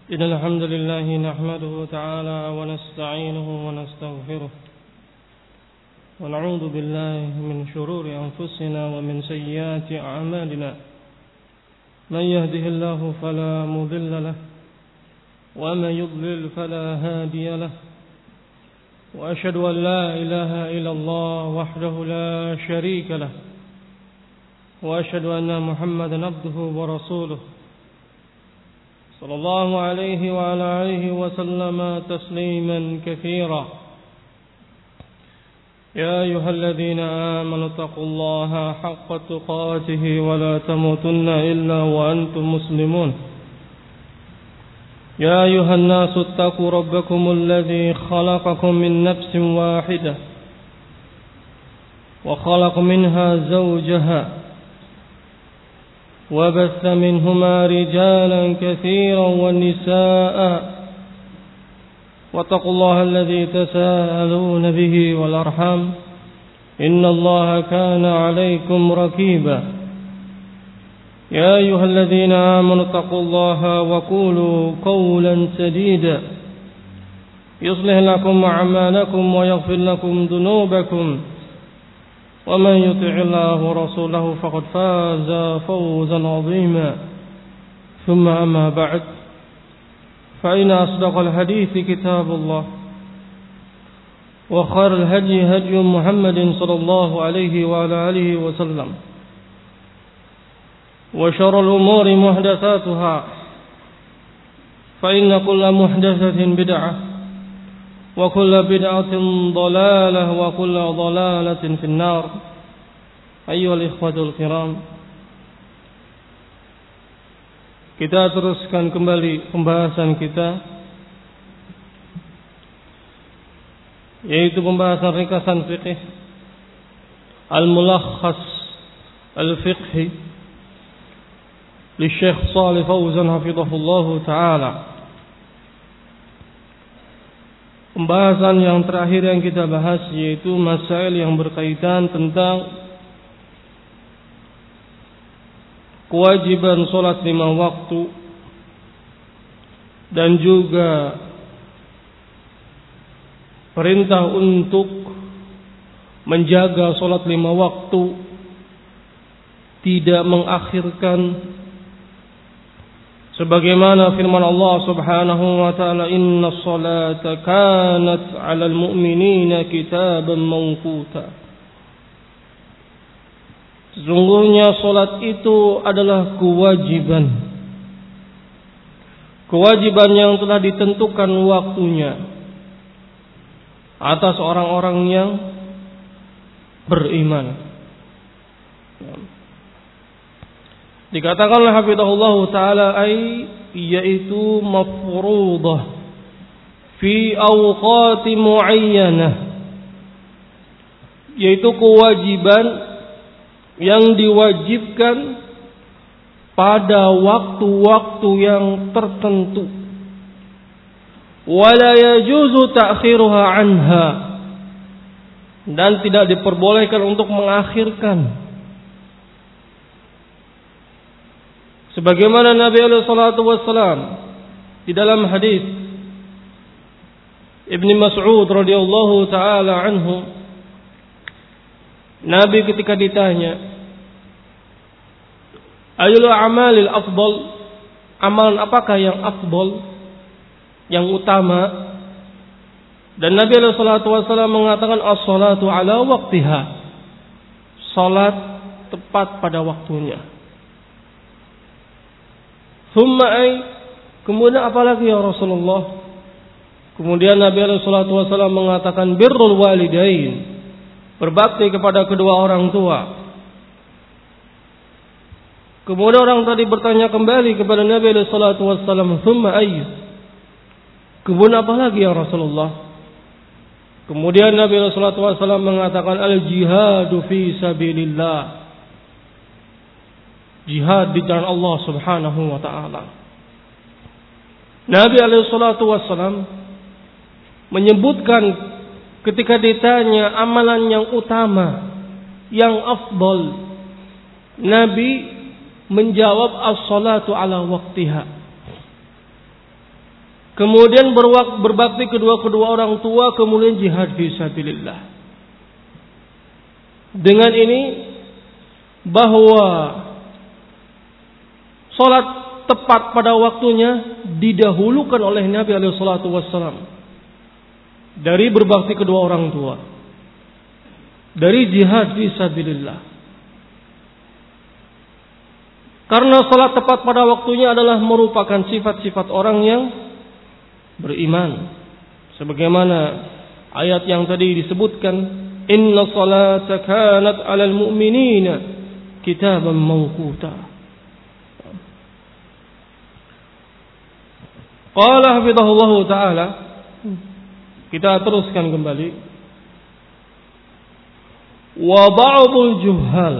إن الحمد لله نحمده تعالى ونستعينه ونستغفره ونعوذ بالله من شرور أنفسنا ومن سيئات أعمالنا من يهده الله فلا مضل له ومن يضلل فلا هادي له وأشهد أن لا إله إلا الله وحده لا شريك له وأشهد أن محمدا عبده ورسوله صلى الله عليه وعلى آله وسلم تسليما كثيرا يا أيها الذين آمنوا اتقوا الله حق تقاته ولا تموتن إلا وأنتم مسلمون يا أيها الناس اتقوا ربكم الذي خلقكم من نفس واحدة وخلق منها زوجها وبث منهما رجالا كثيرا والنساء واتقوا الله الذي تساءلون به والأرحام إن الله كان عليكم رقيبا يا أيها الذين آمنوا اتقوا الله وقولوا قولا سديدا يصلح لكم أعمالكم ويغفر لكم ذنوبكم ومن يطع الله ورسوله فقد فاز فوزا عظيما ثم أما بعد فإن أصدق الحديث كتاب الله وخير الهدي هدي محمد صلى الله عليه وعلى آله وسلم وشر الأمور محدثاتها فإن كل محدثة بدعة وكل بدعة ضلالة وكل ضلالة في النار أيها الإخوة الكرام. Kita teruskan kembali pembahasan kita, yaitu pembahasan ringkasan fiqh Al-Mulakhas Al-Fiqhi li Syekh Shalih Fauzan hafizahullahu ta'ala. Pembahasan yang terakhir yang kita bahas yaitu masail yang berkaitan tentang kewajiban sholat 5 waktu dan juga perintah untuk menjaga sholat 5 waktu, tidak mengakhirkan, sebagaimana firman Allah Subhanahu wa taala, inna sholata kanat 'alal mu'minina kitaban mawquta. Sesungguhnya salat itu adalah kewajiban yang telah ditentukan waktunya atas orang-orang yang beriman. Dikatakan oleh hafizahullah ta'ala yaitu mafruḍah fi awqati muayyanah, yaitu kewajiban yang diwajibkan pada waktu-waktu yang tertentu. Wala yajuzu ta'khiruha anha, dan tidak diperbolehkan untuk mengakhirkan. Sebagaimana Nabi alaihi salatu wassalam di dalam hadis Ibnu Mas'ud radhiyallahu taala anhu, Nabi ketika ditanya, ayul a'malil afdal, amalan apakah yang afdal, yang utama? Dan Nabi alaihi salatu wassalam mengatakan as-salatu ala waqtiha, salat tepat pada waktunya. Thumma kemudian apalagi ya Rasulullah? Kemudian Nabi alaihi salatu wasallam mengatakan birrul walidain, berbakti kepada kedua orang tua. Kemudian orang tadi bertanya kembali kepada Nabi alaihi salatu wasallam, thumma kemudian apalagi ya Rasulullah? Kemudian Nabi alaihi salatu wasallam mengatakan al-jihadu fi sabilillah, jihad di jalan Allah Subhanahu wa ta'ala. Nabi alaihi salatu wassalam menyebutkan ketika ditanya amalan yang utama, yang afdal, Nabi menjawab as-salatu ala waqtiha, kemudian berbakti kedua orang tua, kemudian jihad fi sabilillah. Dengan ini bahwa salat tepat pada waktunya didahulukan oleh Nabi alaihi salatu wassalam dari berbakti kedua orang tua, dari jihad fi sabilillah. Karena salat tepat pada waktunya adalah merupakan sifat-sifat orang yang beriman. Sebagaimana ayat yang tadi disebutkan, inna salata kanat 'alal mu'minina kitaban mawquta. Qala hafizahullahu ta'ala. Kita teruskan kembali. Wa ba'dul juhal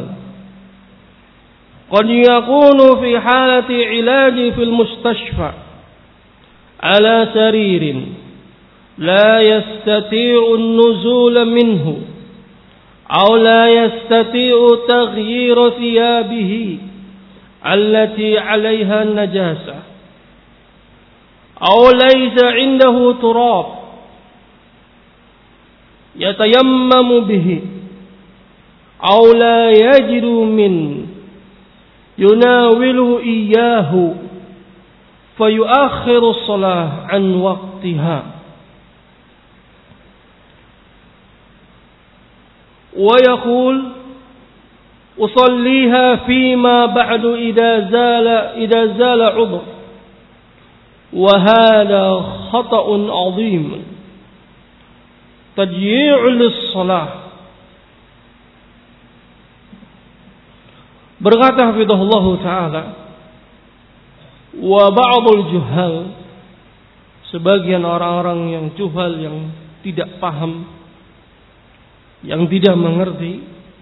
qad yakunu fi halati ilaji fil mustashfa ala saririn la yastati'u an-nuzul minhu aw la yastati'u taghyir thiyabihi allati 'alayha an-najasah aw laysa 'indahu turab yatayammamu bihi aw la yajidu min yunawilu iyyahu fayuakhiru as-salah an waqtiha wa yaqul usalliha fima ba'du idza zala 'udhr wa hadha khata'un 'azim tadyi'u lis-salah. Berkata hafizahullah ta'ala, wa ba'dul juhal, sebagian orang-orang yang juhal, yang tidak paham, yang tidak mengerti,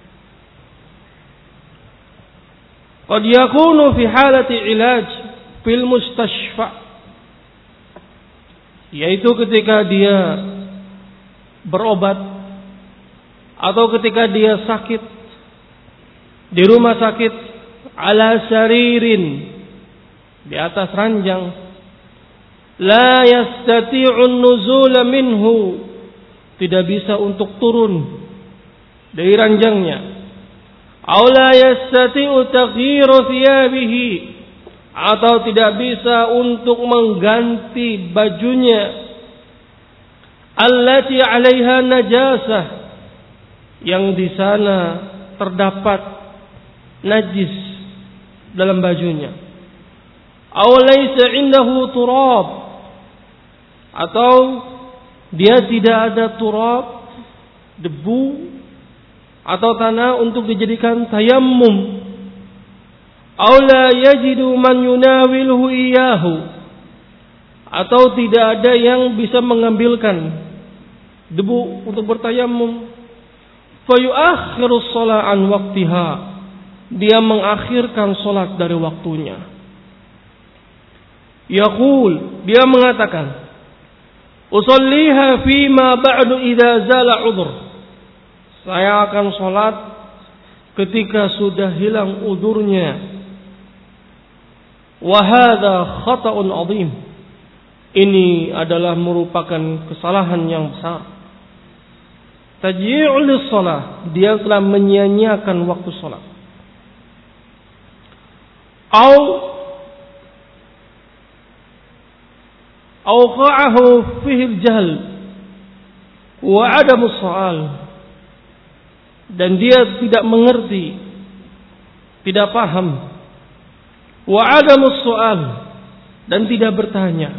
qad yakunu fi halati ilaj fil mustashfa, yaitu ketika dia berobat atau ketika dia sakit di rumah sakit, ala saririn, di atas ranjang, la yastati'u an-nuzul minhu, tidak bisa untuk turun dari ranjangnya, aw la yastati'u taghyir thiyabihi, atau tidak bisa untuk mengganti bajunya, allati 'alaiha najasah, yang di sana terdapat najis dalam bajunya, aw laysa 'indahu turab, atau dia tidak ada turab, debu atau tanah untuk dijadikan tayammum, aw la yajidu man yunawiluhu iyyahu, atau tidak ada yang bisa mengambilkan debu untuk bertayammum, fayuakhiru as-salah an waqtiha, dia mengakhirkan salat dari waktunya. Yaqul, dia mengatakan, usalliha fima ba'du idza zala 'udhr, saya akan salat ketika sudah hilang udurnya. Wa hadza khata'un 'azim, ini adalah merupakan kesalahan yang besar. Tajyi'u lis-shalah, dia telah menyia-nyiakan waktu salat. Awqa'ahu fihi al-jahl wa 'adamu as-su'al, dan dia tidak mengerti, tidak paham, wa 'adamu as-su'al, dan tidak bertanya.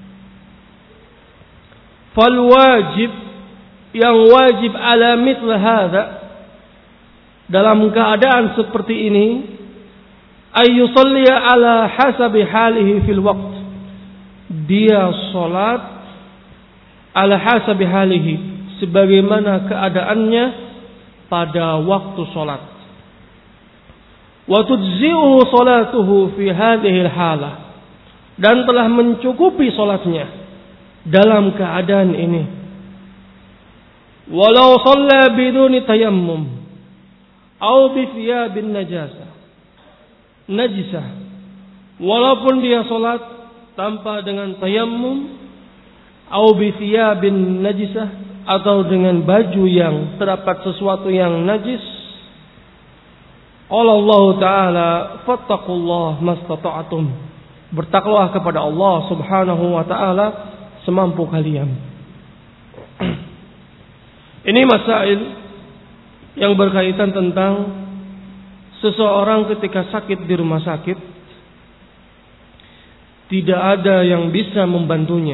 Fal wajib, yang wajib ala mithl hadza, dalam keadaan seperti ini, ayyusalli ala hasabi halihi fil waqt, dia salat ala hasabi halihi, sebagaimana keadaannya pada waktu salat. Wa tujzi'uhu salatuhu fi hadhihi al-halah, dan telah mencukupi salatnya dalam keadaan ini. Walau shalla biduni tayammum aw bi thiyabin najisah, walaupun dia salat tanpa dengan tayammum au bi thiyabin najisah, atau dengan baju yang terdapat sesuatu yang najis. Qala Allah Ta'ala fattaqullah mastata'tum. Bertakwalah kepada Allah Subhanahu wa taala semampu kalian. Ini masail yang berkaitan tentang seseorang ketika sakit di rumah sakit, tidak ada yang bisa membantunya,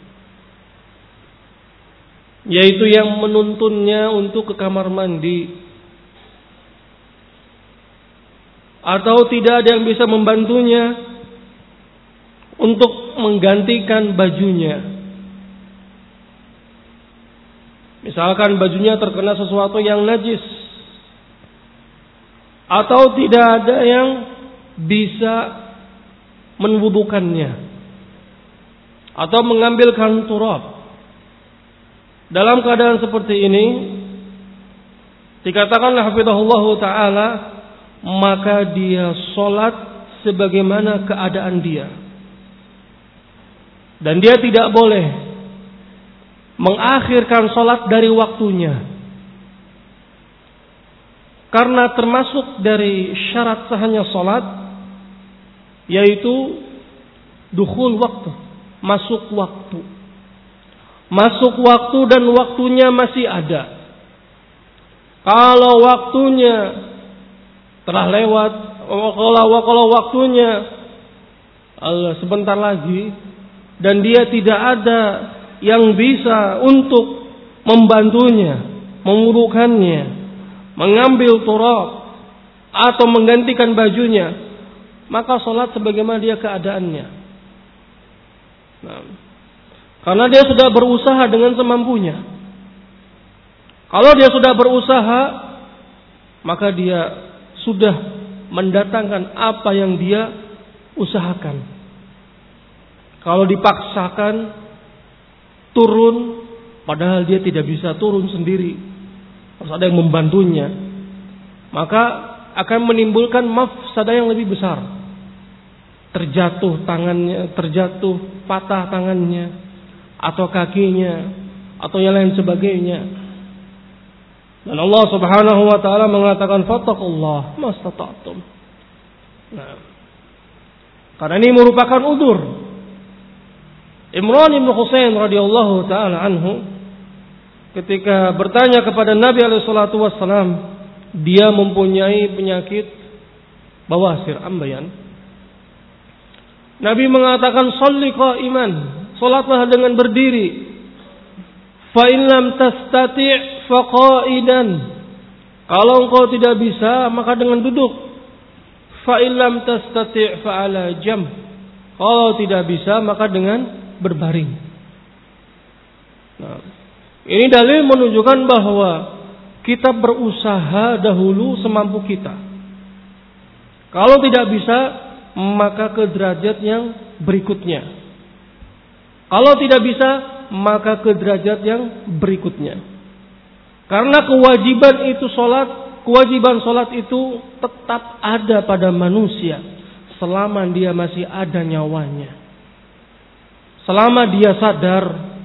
yaitu yang menuntunnya untuk ke kamar mandi, atau tidak ada yang bisa membantunya untuk menggantikan bajunya. Misalkan bajunya terkena sesuatu yang najis, atau tidak ada yang bisa menwudukannya atau mengambilkan turab. Dalam keadaan seperti ini, dikatakanlah hafizahullah ta'ala, maka dia sholat sebagaimana keadaan dia. Dan dia tidak boleh mengakhirkan sholat dari waktunya. Karena termasuk dari syarat sahnya sholat, yaitu dukhul waktu, masuk waktu. Masuk waktu dan waktunya masih ada. Kalau waktunya telah lewat, kalau waktunya sebentar lagi, dan dia tidak ada yang bisa untuk membantunya, mengurukannya, mengambil turab atau menggantikan bajunya, maka sholat sebagaimana dia keadaannya. Nah, karena dia sudah berusaha dengan semampunya. Kalau dia sudah berusaha, maka dia sudah mendatangkan apa yang dia usahakan. Kalau dipaksakan turun, padahal dia tidak bisa turun sendiri, harus ada yang membantunya, maka akan menimbulkan mafsadah yang lebih besar. Terjatuh tangannya, terjatuh patah tangannya, atau kakinya, atau yang lain sebagainya. Dan Allah Subhanahu wa taala mengatakan fattaqullah mastata'tum. Nah, karena ini merupakan udzur. Imran bin Husain radhiyallahu taala anhu ketika bertanya kepada Nabi alaihi salatu wassalam, dia mempunyai penyakit bawasir, ambayan. Nabi mengatakan sholli qa'iman, salatlah dengan berdiri. Fa in lam tastati' fa qa'idan. Kalau engkau tidak bisa, maka dengan duduk. Fa in lam tastati' fa 'ala jamb. Kalau tidak bisa, maka dengan berbaring. Nah, ini dalil menunjukkan bahwa kita berusaha dahulu semampu kita. Kalau tidak bisa, maka ke derajat yang berikutnya. Kalau tidak bisa, maka ke derajat yang berikutnya. Karena kewajiban sholat itu tetap ada pada manusia selama dia masih ada nyawanya. Selama dia sadar,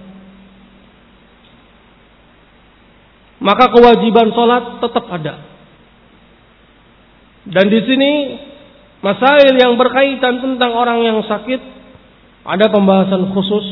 maka kewajiban sholat tetap ada. Dan di sini masail yang berkaitan tentang orang yang sakit ada pembahasan khusus.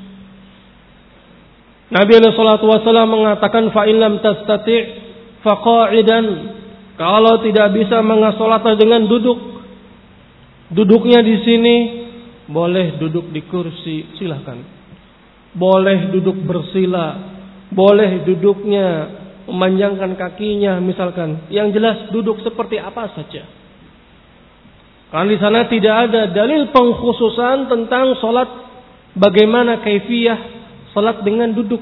Nabi SAW mengatakan fa in lam tastati' fa qa'idan. Kalau tidak bisa mengasolat dengan duduk. Duduknya di sini boleh duduk di kursi, silahkan. Boleh duduk bersila, boleh duduknya memanjangkan kakinya misalkan. Yang jelas duduk seperti apa saja. Karena di sana tidak ada dalil pengkhususan tentang salat bagaimana kaifiyah salat dengan duduk.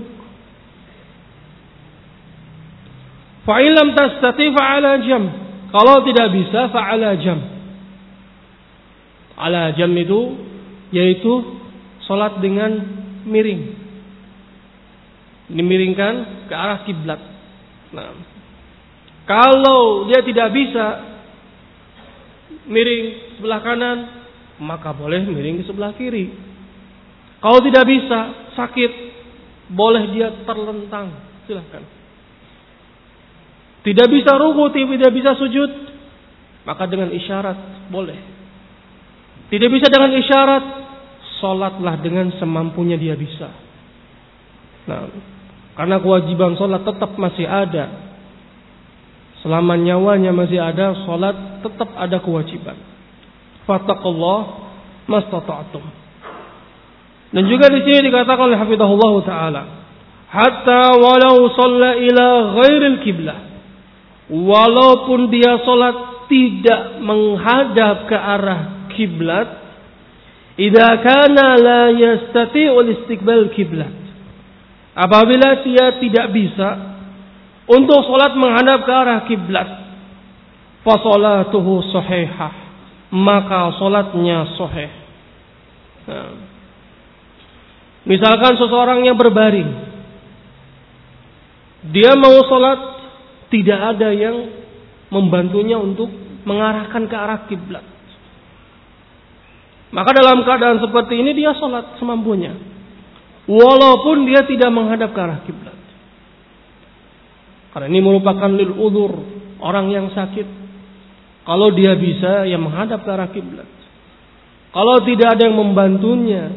Fa in lam tastati' fa 'ala jamb. Kalau tidak bisa fa 'ala jamb. 'Ala jamb itu yaitu salat dengan miring. Dimiringkan ke arah kiblat. Nah, kalau dia tidak bisa miring sebelah kanan, maka boleh miring ke sebelah kiri. Kalau tidak bisa, sakit, boleh dia terlentang, silahkan. Tidak bisa ruku, tidak bisa sujud, maka dengan isyarat boleh. Tidak bisa dengan isyarat, sholatlah dengan semampunya dia bisa. Nah, karena kewajiban sholat tetap masih ada. Selama nyawanya masih ada, sholat tetap ada kewajiban. Fattaqullah mastata'tum. Dan juga di sini dikatakan oleh hafizahullah taala, hatta walau shalla ila ghairil qiblah, walaupun dia sholat tidak menghadap ke arah kiblat, idza kana la yastati'ul istiqbal kiblat, apabila dia tidak bisa untuk sholat menghadap ke arah kiblat, fa sholatuhu sahihah, maka sholatnya sahih. Nah, misalkan seseorang yang berbaring, dia mau sholat, tidak ada yang membantunya untuk mengarahkan ke arah kiblat, maka dalam keadaan seperti ini dia sholat semampunya, walaupun dia tidak menghadap ke arah kiblat. Karena ini merupakan lil udzur, orang yang sakit. Kalau dia bisa, ya menghadap ke arah kiblat. Kalau tidak ada yang membantunya,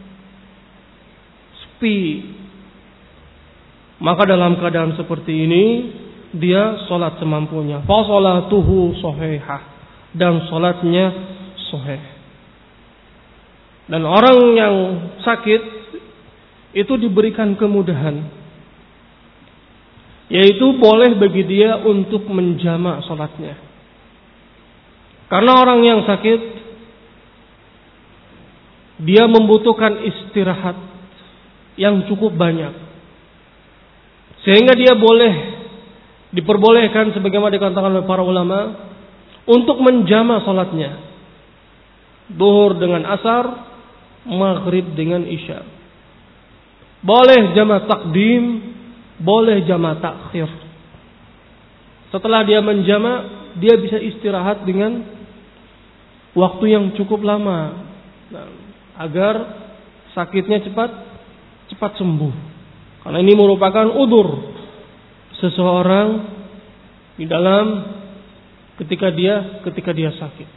sepi, maka dalam keadaan seperti ini dia sholat semampunya. Fa sholatuhu shahihah, dan sholatnya sahih. Dan orang yang sakit itu diberikan kemudahan, yaitu boleh bagi dia untuk menjamak sholatnya. Karena orang yang sakit, dia membutuhkan istirahat yang cukup banyak, sehingga dia diperbolehkan sebagaimana dikatakan oleh para ulama untuk menjamak sholatnya, zuhur dengan asar, maghrib dengan isya. Boleh jamak takdim, boleh jamak takhir. Setelah dia menjamak, dia bisa istirahat dengan waktu yang cukup lama, agar sakitnya cepat sembuh. Karena ini merupakan udzur seseorang di dalam ketika dia sakit.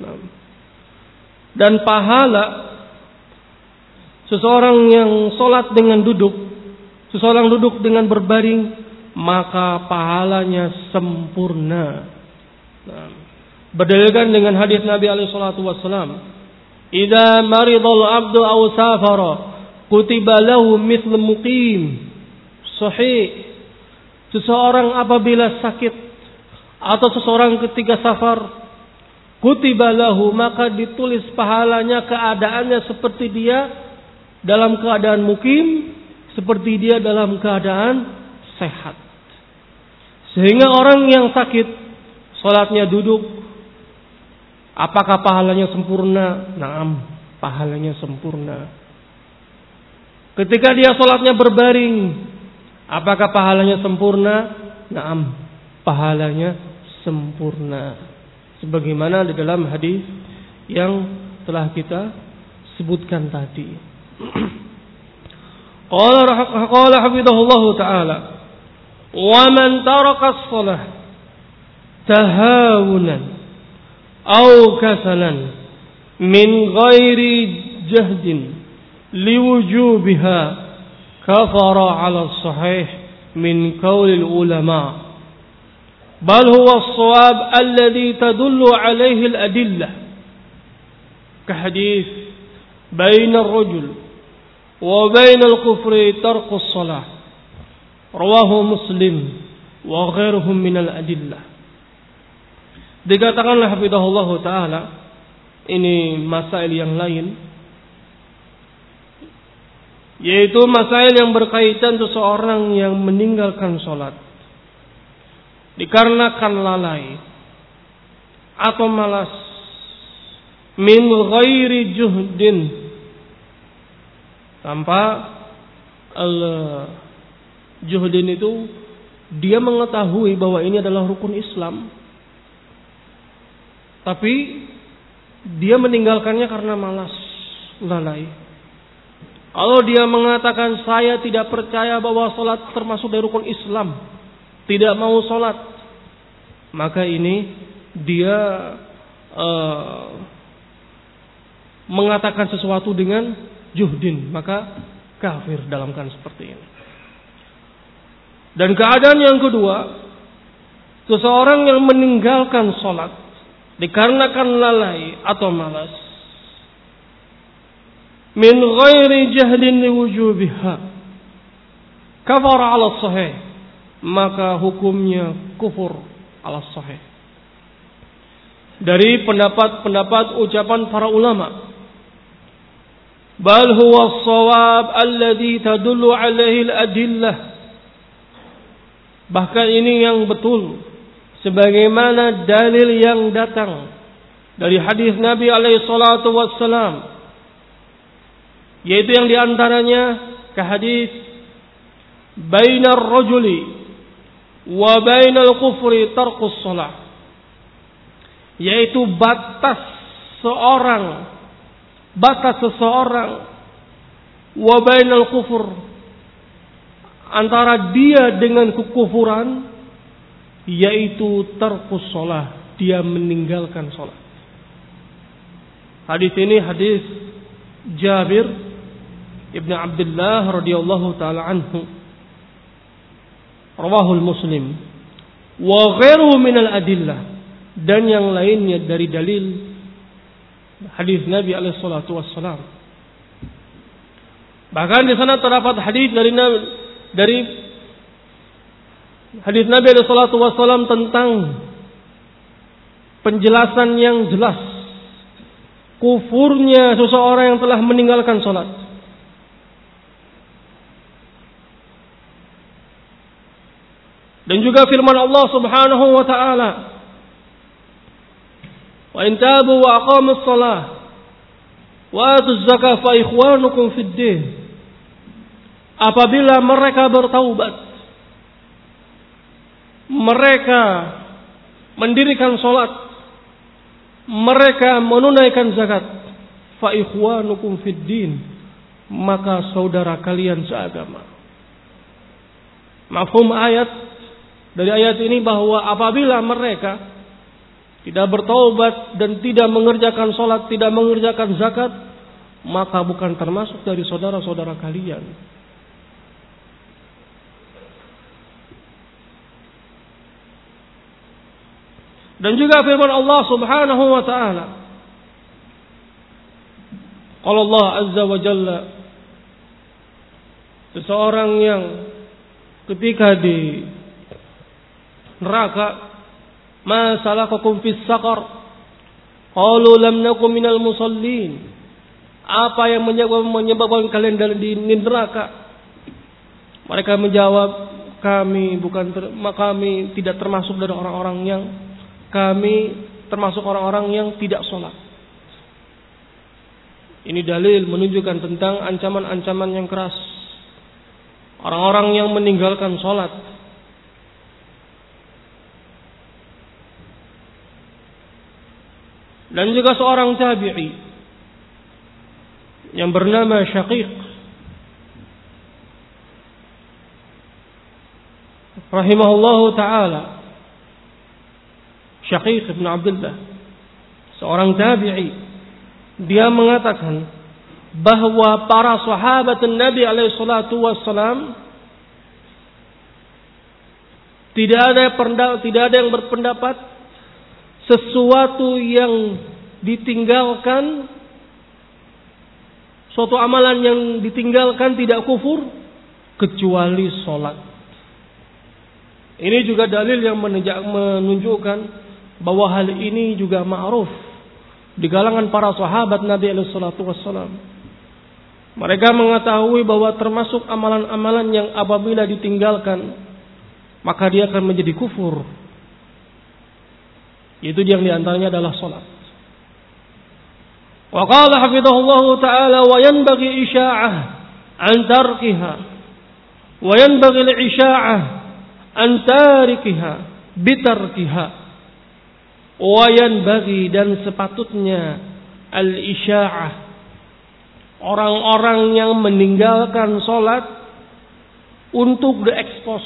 Dan pahala seseorang yang sholat dengan duduk, seseorang duduk dengan berbaring, maka pahalanya sempurna. Berdalilkan dengan hadis Nabi alaihi salatu wasallam, "Idza maridal 'abdu aw safara, kutiba lahu mithlu muqim." Sahih. Seseorang apabila sakit atau seseorang ketika safar, kutiba lahu, maka ditulis pahalanya keadaannya seperti dia dalam keadaan mukim, seperti dia dalam keadaan sehat. Sehingga orang yang sakit, sholatnya duduk, apakah pahalanya sempurna? Naam, pahalanya sempurna. Ketika dia sholatnya berbaring, apakah pahalanya sempurna? Naam, pahalanya sempurna. Sebagaimana di dalam hadis yang telah kita sebutkan tadi. Qala hafidhahullah ta'ala, wa man taraka as-salah tahawunan aw kasalan min ghairi jahdin liwujubiha kafara 'ala as-sahih min qawli al-ulama, bal huwa as-shawab alladhi tadullu 'alayhi al-adillah, ka hadith bayna ar-rajul wa bayna al-kufri tarku as-salah, rawahu Muslim wa ghairuhum min al-adillah. Dikatakan oleh hafizahullah taala, ini masail yang lain, yaitu masail yang berkaitan seseorang yang meninggalkan sholat dikarenakan lalai atau malas, min ghairi juhdin, tanpa juhdin itu dia mengetahui bahwa ini adalah rukun Islam, tapi dia meninggalkannya karena malas, lalai. Kalau dia mengatakan saya tidak percaya bahwa salat termasuk dari rukun Islam, tidak mau salat, maka ini dia mengatakan sesuatu dengan juhdin, maka kafir dalam keadaan seperti ini. Dan keadaan yang kedua, seseorang yang meninggalkan salat dikarenakan lalai atau malas, min ghairi jahlin liwujubiha, kafara ala sahih, maka hukumnya kufur ala sahih. Dari pendapat-pendapat ucapan para ulama, bal huwa as-shawab alladhi tadullu alaihi al-adillah, bahkan ini yang betul sebagaimana dalil yang datang dari hadis Nabi alaihi salatu wassalam, yaitu yang diantaranya ke hadis bainar rajuli wa bainal kufri tarkus shalah, yaitu batas seseorang wa bainal kufur, antara dia dengan kekufuran, yaitu tarkus shalah, dia meninggalkan salat. Hadis ini hadis Jabir ibn Abdullah radhiyallahu taala anhu, rawahul Muslim wa ghairuhu minal adillah, dan yang lainnya dari dalil hadis Nabi alaihi salatu wassalam. Bahkan di sana terdapat hadis dari hadis Nabi alaihi salatu wassalam tentang penjelasan yang jelas kufurnya seseorang yang telah meninggalkan salat. Dan juga firman Allah Subhanahu wa taala, wa in tabu wa aqamus shalah wa atuz zakah fa ikhwanukum fid din. Apabila mereka bertaubat, mereka mendirikan salat, mereka menunaikan zakat, fa ikhwanukum fid din, maka saudara kalian seagama. Mafhum ayat dari ayat ini bahwa apabila mereka tidak bertaubat dan tidak mengerjakan salat, tidak mengerjakan zakat, maka bukan termasuk dari saudara-saudara kalian. Dan juga firman Allah Subhanahu wa taala, qala Allah azza wa jalla, seseorang yang ketika di neraka, ma salakakum fis saqar, qalu lam nakum minal musallin, apa yang menyebabkan kalian di neraka? Mereka menjawab, kami tidak termasuk dari orang-orang yang, kami termasuk orang-orang yang tidak sholat. Ini dalil menunjukkan tentang ancaman-ancaman yang keras orang-orang yang meninggalkan sholat. Dan juga seorang tabi'i yang bernama Syaqiq rahimahullahu ta'ala, Syaqiq ibn Abdullah, seorang tabi'i, dia mengatakan bahwa para sahabat Nabi alaihi salatu wassalam tidak ada yang berpendapat sesuatu yang ditinggalkan, suatu amalan yang ditinggalkan tidak kufur kecuali salat. Ini juga dalil yang menunjukkan bahwa hal ini juga ma'ruf di kalangan para sahabat Nabi alaihi salatu wassalam. Mereka mengetahui bahwa termasuk amalan-amalan yang apabila ditinggalkan maka dia akan menjadi kufur. Itu yang diantaranya adalah salat. Wa qala hafizahullahu ta'ala wa yanbaghi isya'ah an tarkiha wa yanbaghi al-isya'ah an tarikiha bitarkiha wa yanbaghi, dan sepatutnya al-isya'ah, orang-orang yang meninggalkan sholat untuk diekspos.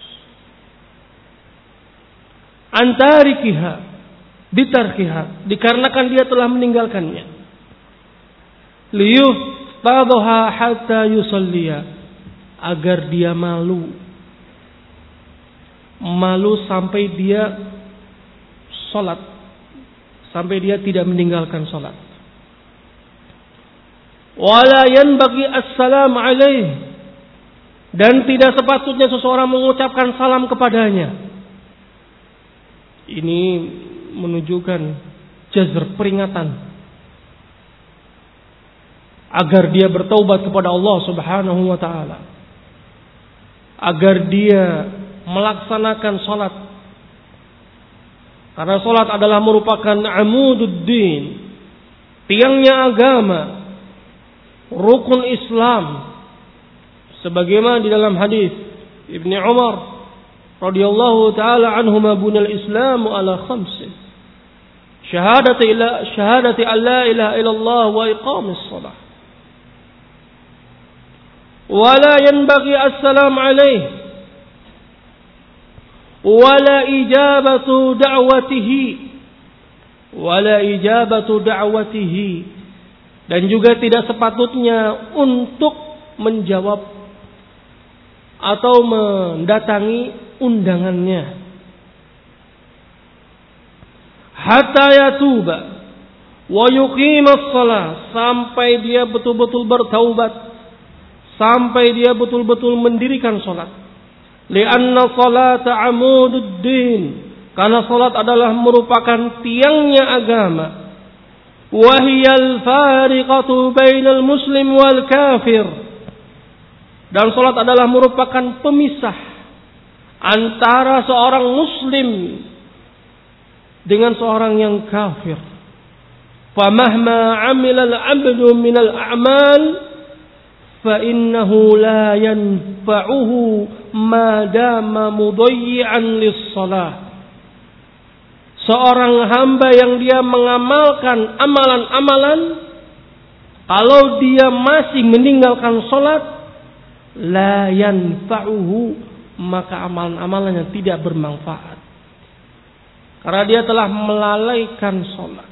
Antarikiha, bitarkiha, dikarenakan dia telah meninggalkannya. Liyuh tadoha hatta yusalliya, agar dia malu sampai dia sholat, sampai dia tidak meninggalkan sholat. Wala yanbaghi assalamu alaih, dan tidak sepatutnya seseorang mengucapkan salam kepadanya. Ini menunjukkan jazr, peringatan, agar dia bertaubat kepada Allah Subhanahu wa taala, agar dia melaksanakan salat. Karena salat adalah merupakan amududdin, tiangnya agama, rukun Islam, sebagaimana di dalam hadis Ibnu Umar radhiyallahu taala anhuma bunal Islamu ala khamsin: syahadati an la ilaha illallah wa iqamis shalah, wa la yanbaghi assalamu alayhi, wa la ijabatu da'watihi, dan juga tidak sepatutnya untuk menjawab atau mendatangi undangannya. Hatta yatuba wa yuqimas shalah, sampai dia betul-betul bertaubat, sampai dia betul-betul mendirikan salat. Lianna salata amududdin, karena salat adalah merupakan tiangnya agama. Wahiyal fariqatu bainal muslim wal kafir, dan salat adalah merupakan pemisah antara seorang muslim dengan seorang yang kafir. Famahma amila al-'abdu min al-a'mal fa innahu la yanfa'uhu ma dama mudayyi'an lis-shalah. Seorang hamba yang dia mengamalkan amalan-amalan, kalau dia masih meninggalkan salat, la yanfa'uhu, maka amalan-amalannya tidak bermanfaat, karena dia telah melalaikan salat.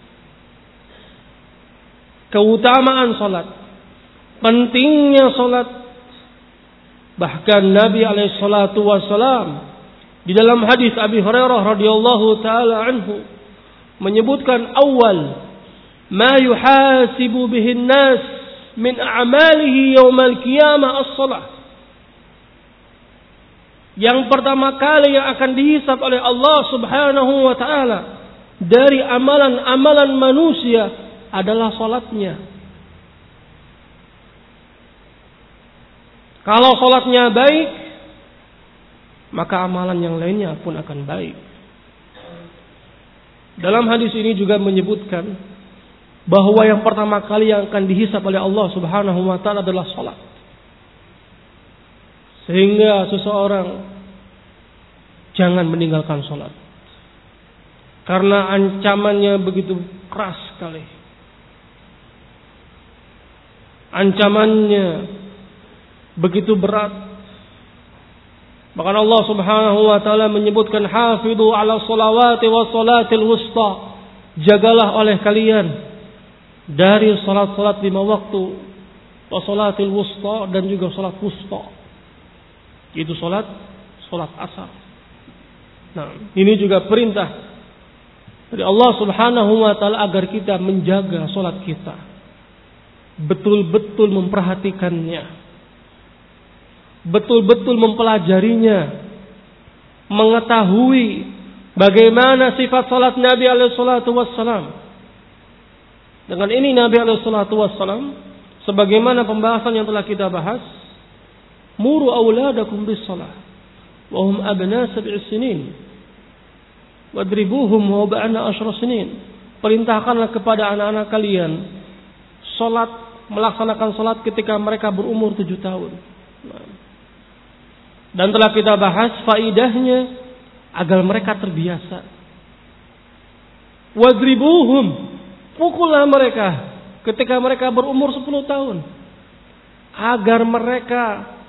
Keutamaan salat, pentingnya salat, bahkan Nabi alaihi salatu wasalam di dalam hadis Abi Hurairah radhiyallahu taala anhu menyebutkan awal ma yuhasibu bihi an-nas min a'malihi yaumal qiyamah as-shalah. Yang pertama kali yang akan dihisab oleh Allah Subhanahu wa taala dari amalan-amalan manusia adalah salatnya. Kalau salatnya baik, maka amalan yang lainnya pun akan baik. Dalam hadis ini juga menyebutkan bahwa yang pertama kali yang akan dihisab oleh Allah Subhanahu wa taala adalah salat. Sehingga seseorang jangan meninggalkan salat, karena ancamannya begitu keras sekali. Ancamannya begitu berat. Bahkan Allah Subhanahu wa taala menyebutkan hafidhu 'ala sholawati was salatil wusta. Jagalah oleh kalian dari salat-salat 5 waktu, was salatil wusta, dan juga salat wusta. Itu salat asar. Nah, ini juga perintah dari Allah Subhanahu wa taala agar kita menjaga salat kita, betul-betul memperhatikannya, betul-betul mempelajarinya, mengetahui bagaimana sifat salat Nabi alaihi salatu wassalam. Dengan ini Nabi alaihi salatu wassalam, sebagaimana pembahasan yang telah kita bahas, muru auladakum bis salah wa hum abna 7 sinin wadribuhum wa ba'na 10 sinin. Perintahkanlah kepada anak-anak kalian salat, melaksanakan salat ketika mereka berumur 7 tahun. Dan telah kita bahas faidahnya agar mereka terbiasa. Wadribuhum, pukullah mereka ketika mereka berumur 10 tahun. Agar mereka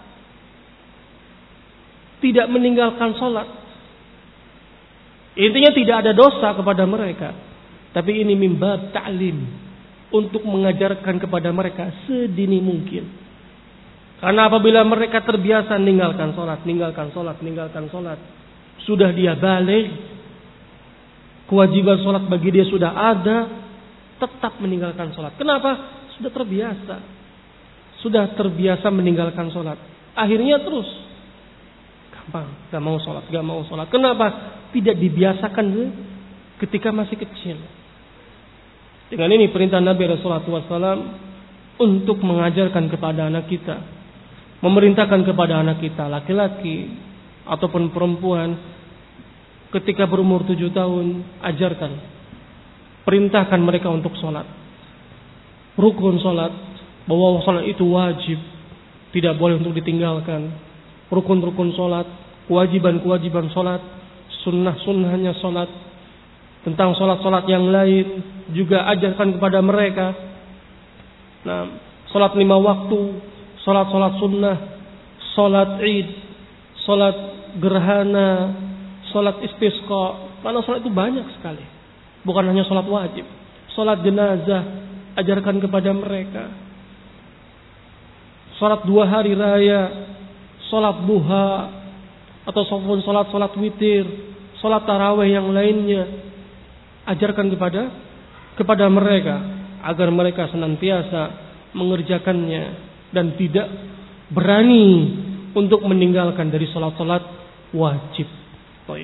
tidak meninggalkan sholat. Intinya tidak ada dosa kepada mereka. Tapi ini mimbab ta'lim. Untuk mengajarkan kepada mereka sedini mungkin. Karena apabila mereka terbiasa meninggalkan sholat. Sudah dia balik. Kewajiban sholat bagi dia sudah ada. Tetap meninggalkan sholat. Kenapa? Sudah terbiasa. Sudah terbiasa meninggalkan sholat. Akhirnya terus. Gampang. Gak mau sholat. Kenapa? Tidak dibiasakan ketika masih kecil. Dengan ini perintah Nabi SAW untuk mengajarkan kepada anak kita. Memerintahkan kepada anak kita. Laki-laki ataupun perempuan. Ketika berumur 7 tahun. Ajarkan. Perintahkan mereka untuk sholat. Rukun sholat. Bahwa sholat itu wajib. Tidak boleh untuk ditinggalkan. Rukun-rukun sholat. Kewajiban-kewajiban sholat. Sunnah-sunnahnya sholat. Tentang sholat-sholat yang lain. Juga ajarkan kepada mereka. Nah, sholat 5 waktu. Sholat-sholat sunnah. Sholat id. Sholat gerhana. Sholat istisqa. Karena sholat itu banyak sekali. Bukan hanya sholat wajib. Sholat jenazah. Ajarkan kepada mereka. Salat 2 hari raya, salat duha, atau salat witir, salat tarawih yang lainnya, ajarkan kepada mereka agar mereka senantiasa mengerjakannya dan tidak berani untuk meninggalkan dari salat-salat wajib. Baik.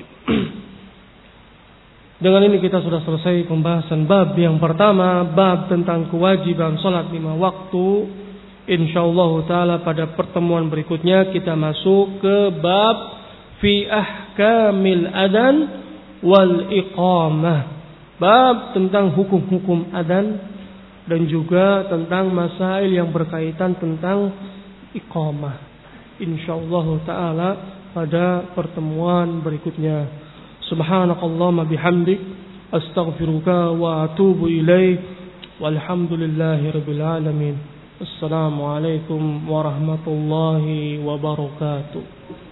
Dengan ini kita sudah selesai pembahasan bab yang pertama, bab tentang kewajiban salat 5 waktu. Insyaallah taala pada pertemuan berikutnya kita masuk ke bab fi ahkamil adzan wal iqamah. Bab tentang hukum-hukum adzan dan juga tentang masail yang berkaitan tentang iqamah. Insyaallah taala pada pertemuan berikutnya. Subhanakallahumma bihamdik astaghfiruka wa atubu ilaik. Walhamdulillahirabbil alamin. Assalamualaikum warahmatullahi wabarakatuh.